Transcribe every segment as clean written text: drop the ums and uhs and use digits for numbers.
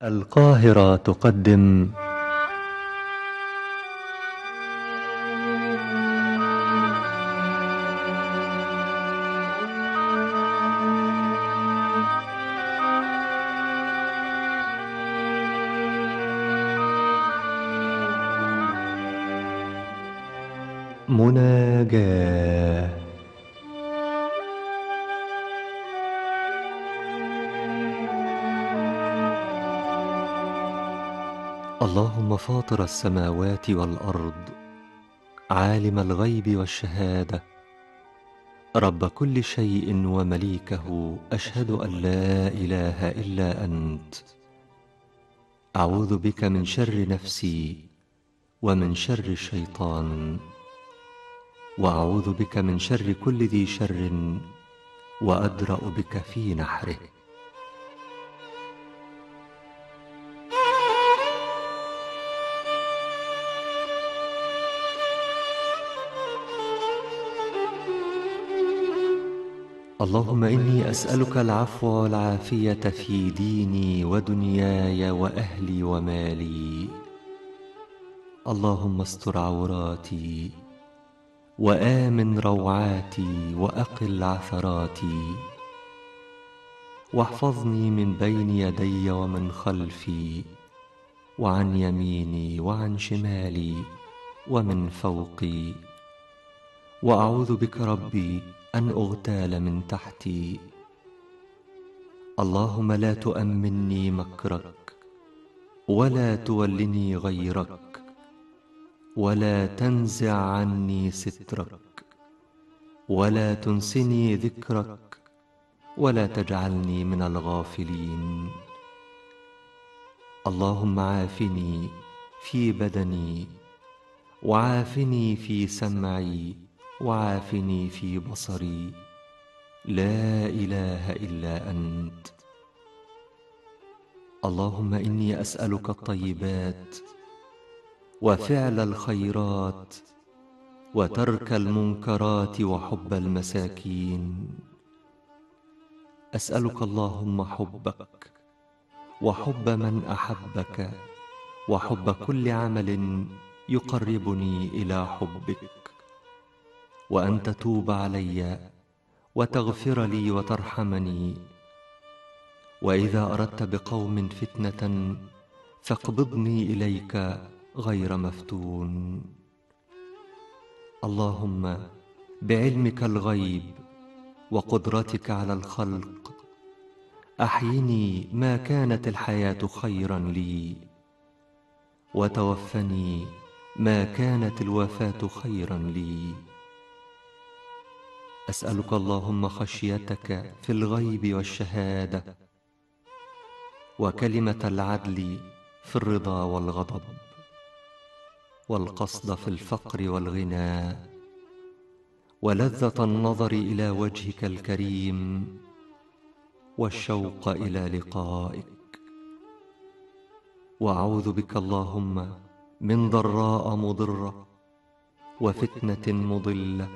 القاهرة تقدم مناجاة. اللهم فاطر السماوات والأرض، عالم الغيب والشهادة، رب كل شيء ومليكه، أشهد أن لا إله إلا أنت. أعوذ بك من شر نفسي ومن شر الشيطان، وأعوذ بك من شر كل ذي شر، وأدرأ بك في نحره. اللهم إني أسألك العفو والعافية في ديني ودنياي وأهلي ومالي. اللهم استر عوراتي وآمن روعاتي وأقل عثراتي، واحفظني من بين يدي ومن خلفي وعن يميني وعن شمالي ومن فوقي. وأعوذ بك ربي أن أغتال من تحتي. اللهم لا تؤمني مكرك، ولا تولني غيرك، ولا تنزع عني سترك، ولا تنسني ذكرك، ولا تجعلني من الغافلين. اللهم عافني في بدني، وعافني في سمعي، وعافني في بصري. لا إله إلا أنت. اللهم إني أسألك الطيبات وفعل الخيرات وترك المنكرات وحب المساكين. أسألك اللهم حبك وحب من أحبك وحب كل عمل يقربني إلى حبك، وأن تتوب علي وتغفر لي وترحمني. وإذا أردت بقوم فتنة فاقبضني إليك غير مفتون. اللهم بعلمك الغيب وقدرتك على الخلق أحيني ما كانت الحياة خيرا لي، وتوفني ما كانت الوفاة خيرا لي. أسألك اللهم خشيتك في الغيب والشهادة، وكلمة العدل في الرضا والغضب، والقصد في الفقر والغنى، ولذة النظر إلى وجهك الكريم، والشوق إلى لقائك. وأعوذ بك اللهم من ضراء مضرة وفتنة مضلة.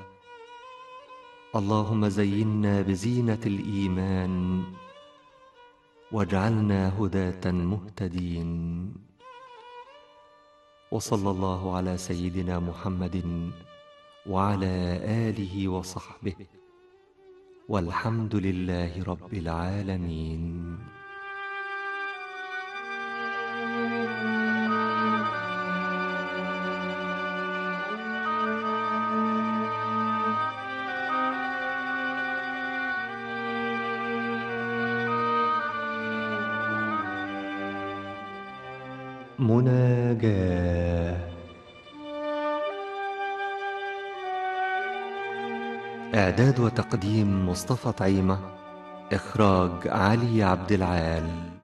اللهم زينا بزينة الإيمان، واجعلنا هداة مهتدين. وصلى الله على سيدنا محمد وعلى آله وصحبه، والحمد لله رب العالمين. مناجاة. إعداد وتقديم مصطفى طعيمة، إخراج علي عبد العال.